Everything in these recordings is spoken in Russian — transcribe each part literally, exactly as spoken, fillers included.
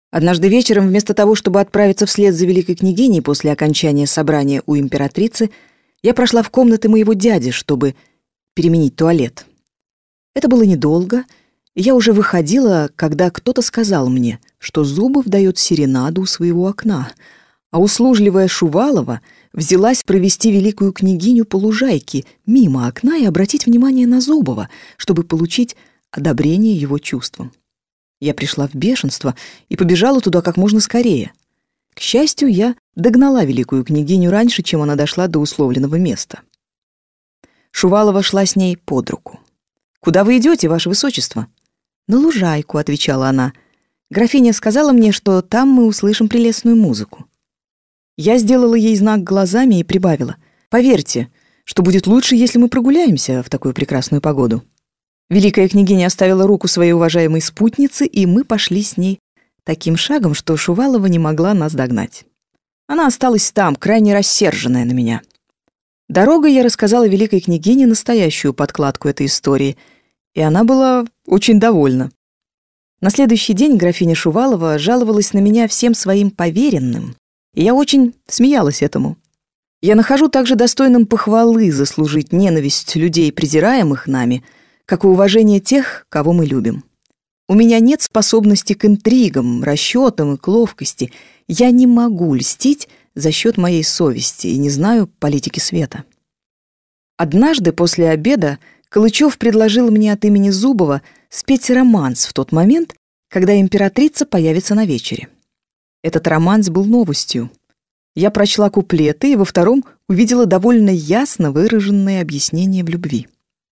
Однажды вечером, вместо того, чтобы отправиться вслед за великой княгиней после окончания собрания у императрицы, я прошла в комнаты моего дяди, чтобы переменить туалет. Это было недолго, и я уже выходила, когда кто-то сказал мне, что Зубов дает серенаду у своего окна, а услужливая Шувалова взялась провести великую княгиню по лужайке мимо окна и обратить внимание на Зубова, чтобы получить одобрение его чувствам. Я пришла в бешенство и побежала туда как можно скорее. К счастью, я догнала великую княгиню раньше, чем она дошла до условленного места. Шувалова шла с ней под руку. «Куда вы идете, ваше высочество?» «На лужайку», — отвечала она. «Графиня сказала мне, что там мы услышим прелестную музыку». Я сделала ей знак глазами и прибавила: «Поверьте, что будет лучше, если мы прогуляемся в такую прекрасную погоду». Великая княгиня оставила руку своей уважаемой спутницы, и мы пошли с ней таким шагом, что Шувалова не могла нас догнать. Она осталась там, крайне рассерженная на меня. Дорогой я рассказала великой княгине настоящую подкладку этой истории, и она была очень довольна. На следующий день графиня Шувалова жаловалась на меня всем своим поверенным, и я очень смеялась этому. Я нахожу также достойным похвалы заслужить ненависть людей, презираемых нами, как и уважение тех, кого мы любим. У меня нет способности к интригам, расчетам и к ловкости. Я не могу льстить за счет моей совести и не знаю политики света. Однажды после обеда Калычев предложил мне от имени Зубова спеть романс в тот момент, когда императрица появится на вечере. Этот романс был новостью. Я прочла куплеты и во втором увидела довольно ясно выраженное объяснение в любви.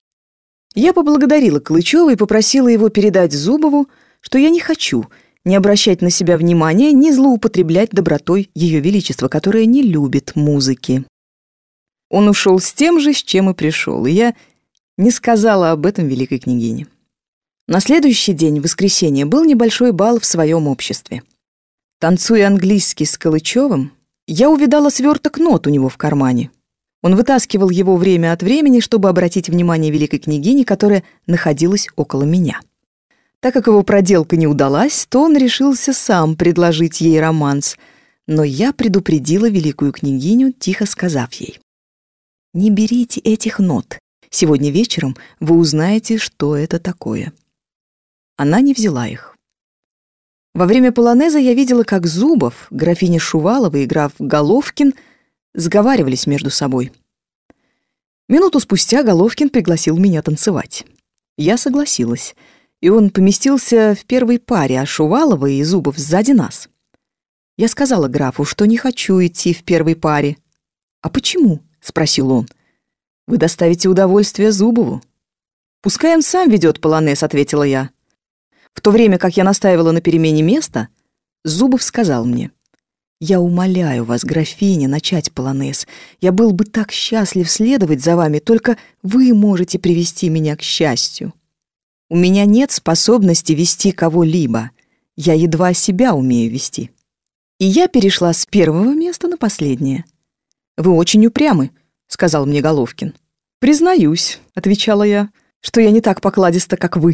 Я поблагодарила Калычева и попросила его передать Зубову, что я не хочу не обращать на себя внимания, не злоупотреблять добротой Ее Величества, которое не любит музыки. Он ушел с тем же, с чем и пришел, и я не сказала об этом великой княгине. На следующий день, в воскресенье, был небольшой бал в своем обществе. Танцуя английский с Калычевым, я увидала сверток нот у него в кармане. Он вытаскивал его время от времени, чтобы обратить внимание великой княгини, которая находилась около меня. Так как его проделка не удалась, то он решился сам предложить ей романс, но я предупредила великую княгиню, тихо сказав ей: «Не берите этих нот. Сегодня вечером вы узнаете, что это такое». Она не взяла их. Во время полонеза я видела, как Зубов, графиня Шувалова и граф Головкин сговаривались между собой. Минуту спустя Головкин пригласил меня танцевать. Я согласилась, и он поместился в первой паре, а Шувалова и Зубов сзади нас. Я сказала графу, что не хочу идти в первой паре. «А почему?» — спросил он. «Вы доставите удовольствие Зубову». «Пускай он сам ведет полонез», — ответила я. В то время как я настаивала на перемене места, Зубов сказал мне: «Я умоляю вас, графиня, начать полонез. Я был бы так счастлив следовать за вами, только вы можете привести меня к счастью. У меня нет способности вести кого-либо. Я едва себя умею вести». И я перешла с первого места на последнее. «Вы очень упрямы», — сказал мне Головкин. «Признаюсь», — отвечала я, — «что я не так покладиста, как вы».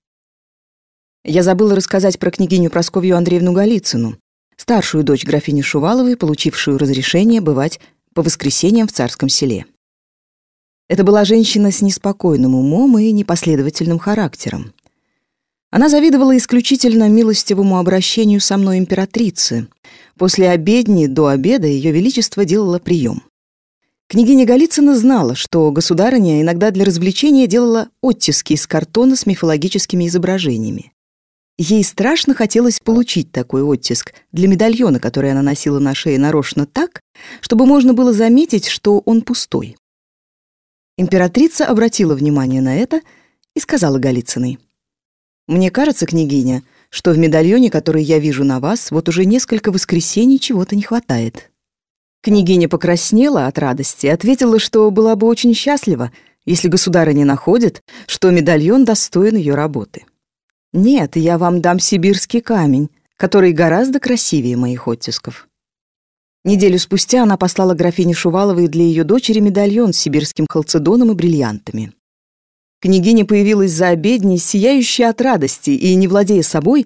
Я забыла рассказать про княгиню Прасковью Андреевну Голицыну, старшую дочь графини Шуваловой, получившую разрешение бывать по воскресеньям в Царском Селе. Это была женщина с неспокойным умом и непоследовательным характером. Она завидовала исключительно милостивому обращению со мной императрицы. После обедни до обеда Ее Величество делало прием. Княгиня Голицына знала, что государыня иногда для развлечения делала оттиски из картона с мифологическими изображениями. Ей страшно хотелось получить такой оттиск для медальона, который она носила на шее нарочно так, чтобы можно было заметить, что он пустой. Императрица обратила внимание на это и сказала Голицыной: «Мне кажется, княгиня, что в медальоне, который я вижу на вас, вот уже несколько воскресений чего-то не хватает». Княгиня покраснела от радости и ответила, что была бы очень счастлива, если государыня находит, что медальон достоин ее работы. «Нет, я вам дам сибирский камень, который гораздо красивее моих оттисков». Неделю спустя она послала графине Шуваловой для ее дочери медальон с сибирским халцедоном и бриллиантами. Княгиня появилась за обедней, сияющая от радости, и, не владея собой,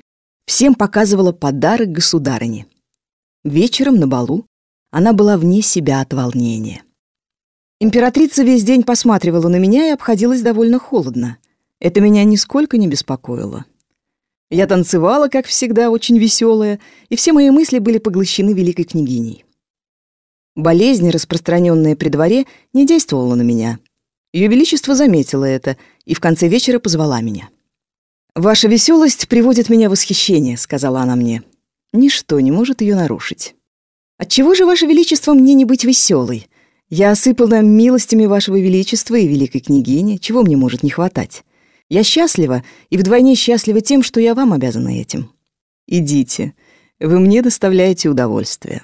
всем показывала подарок государыне. Вечером на балу она была вне себя от волнения. Императрица весь день посматривала на меня и обходилась довольно холодно. Это меня нисколько не беспокоило. Я танцевала, как всегда, очень веселая, и все мои мысли были поглощены великой княгиней. Болезнь, распространенная при дворе, не действовала на меня. Ее Величество заметило это и в конце вечера позвала меня. «Ваша веселость приводит меня в восхищение», — сказала она мне. «Ничто не может ее нарушить». «Отчего же, Ваше Величество, мне не быть веселой? Я осыпана милостями Вашего Величества и великой княгини, чего мне может не хватать? Я счастлива и вдвойне счастлива тем, что я вам обязана этим. Идите, вы мне доставляете удовольствие».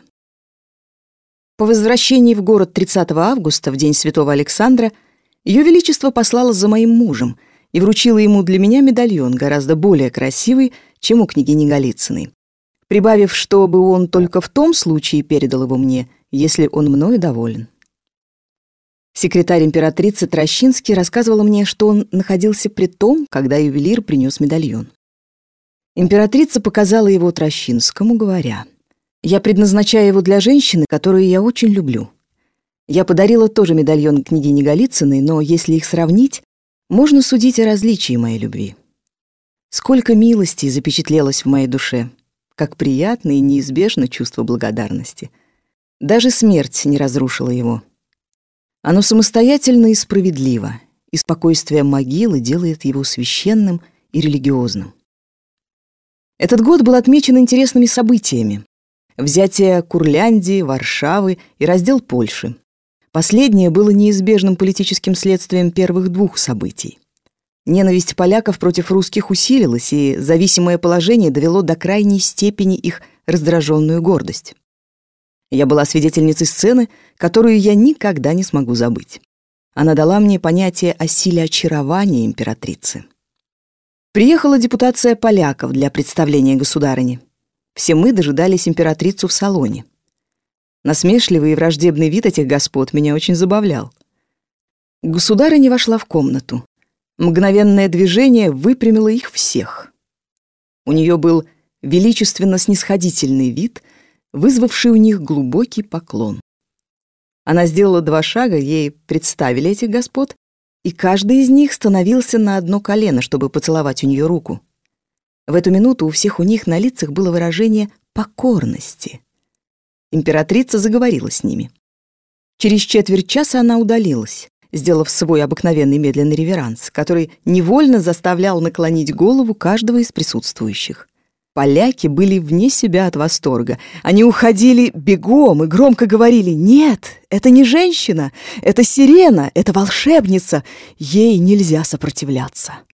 По возвращении в город тридцатого августа, в день Святого Александра, Ее Величество послало за моим мужем и вручило ему для меня медальон, гораздо более красивый, чем у княгини Голицыной, прибавив, чтобы он только в том случае передал его мне, если он мною доволен. Секретарь императрицы Трощинский рассказывал мне, что он находился при том, когда ювелир принес медальон. Императрица показала его Трощинскому, говоря: «Я предназначаю его для женщины, которую я очень люблю. Я подарила тоже медальон княгине Голицыной, но если их сравнить, можно судить о различии моей любви. Сколько милости запечатлелось в моей душе, как приятно и неизбежно чувство благодарности. Даже смерть не разрушила его. Оно самостоятельно и справедливо, и спокойствие могилы делает его священным и религиозным». Этот год был отмечен интересными событиями. Взятие Курляндии, Варшавы и раздел Польши. Последнее было неизбежным политическим следствием первых двух событий. Ненависть поляков против русских усилилась, и зависимое положение довело до крайней степени их раздраженную гордость. Я была свидетельницей сцены, которую я никогда не смогу забыть. Она дала мне понятие о силе очарования императрицы. Приехала депутация поляков для представления государыни. Все мы дожидались императрицу в салоне. Насмешливый и враждебный вид этих господ меня очень забавлял. Государыня вошла в комнату. Мгновенное движение выпрямило их всех. У нее был величественно-снисходительный вид, вызвавший у них глубокий поклон. Она сделала два шага, ей представили этих господ, и каждый из них становился на одно колено, чтобы поцеловать у нее руку. В эту минуту у всех у них на лицах было выражение покорности. Императрица заговорила с ними. Через четверть часа она удалилась, сделав свой обыкновенный медленный реверанс, который невольно заставлял наклонить голову каждого из присутствующих. Поляки были вне себя от восторга. Они уходили бегом и громко говорили: «Нет, это не женщина, это сирена, это волшебница, ей нельзя сопротивляться».